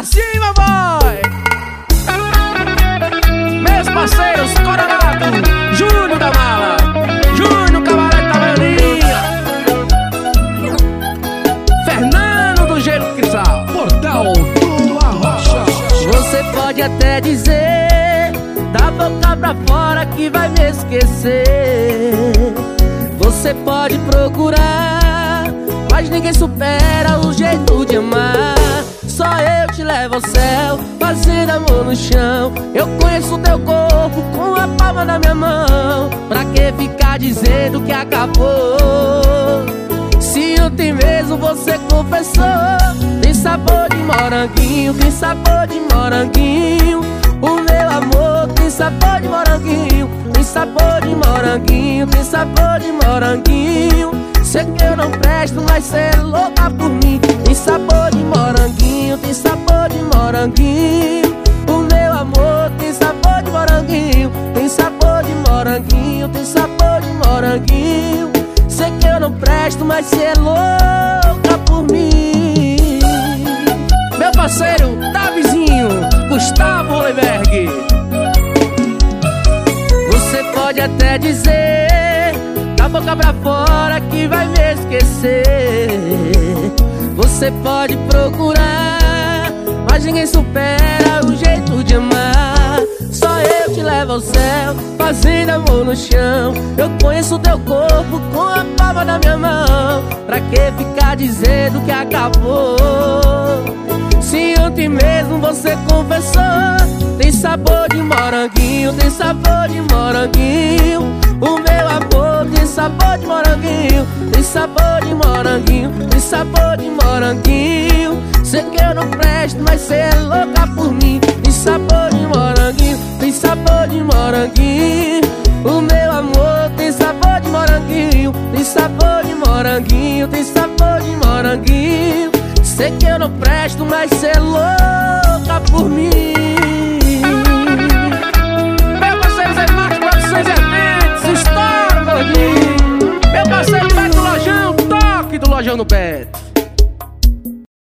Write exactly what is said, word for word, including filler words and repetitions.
cima, boy! Meus parceiros, Coronado, Júnior da Mala, Júnior Cavalete da Baianinha, Fernando do Gelo Cristal, Portal do Arrocha. Você pode até dizer da boca pra fora que vai me esquecer. Você pode procurar, mas ninguém supera o jeito de amar. Só eu te levo ao céu, fazendo amor no chão. Eu conheço teu corpo com a palma da minha mão. Pra que ficar dizendo que acabou, se ontem mesmo você confessou? Tem sabor de moranguinho, tem sabor de moranguinho. O meu amor tem sabor de moranguinho, tem sabor de moranguinho, tem sabor de moranguinho. Sei que eu não presto, mas cê é louca por mim. Tem sabor de moranguinho, tem sabor de moranguinho. O meu amor tem sabor de moranguinho, tem sabor de moranguinho, tem sabor de moranguinho. Sei que eu não presto, mas cê é louca por mim. Meu parceiro, Davizinho, Gustavo Hollenberg. Você pode até dizer da boca pra fora que vai me esquecer. Você pode procurar, mas ninguém supera o jeito de amar. Só eu te levo ao céu, fazendo amor no chão. Eu conheço teu corpo com a palma da minha mão. Pra que ficar dizendo que acabou, se ontem mesmo você confessou? Tem sabor de moranguinho, tem sabor de moranguinho. O meu amor tem sabor de moranguinho, tem sabor de moranguinho, tem sabor de moranguinho. Sei que eu não presto, mas cê é louca por mim. Tem sabor de moranguinho, tem sabor de moranguinho. O meu amor tem sabor de moranguinho, tem sabor de moranguinho, tem sabor de moranguinho. Sei que eu não presto, mas cê é louca por mim. Meu parceiro Zé Marcos, Produções e Eventos, estoura, gordinho. Meu parceiro Beto do Lojão, toque do Lojão no Beto.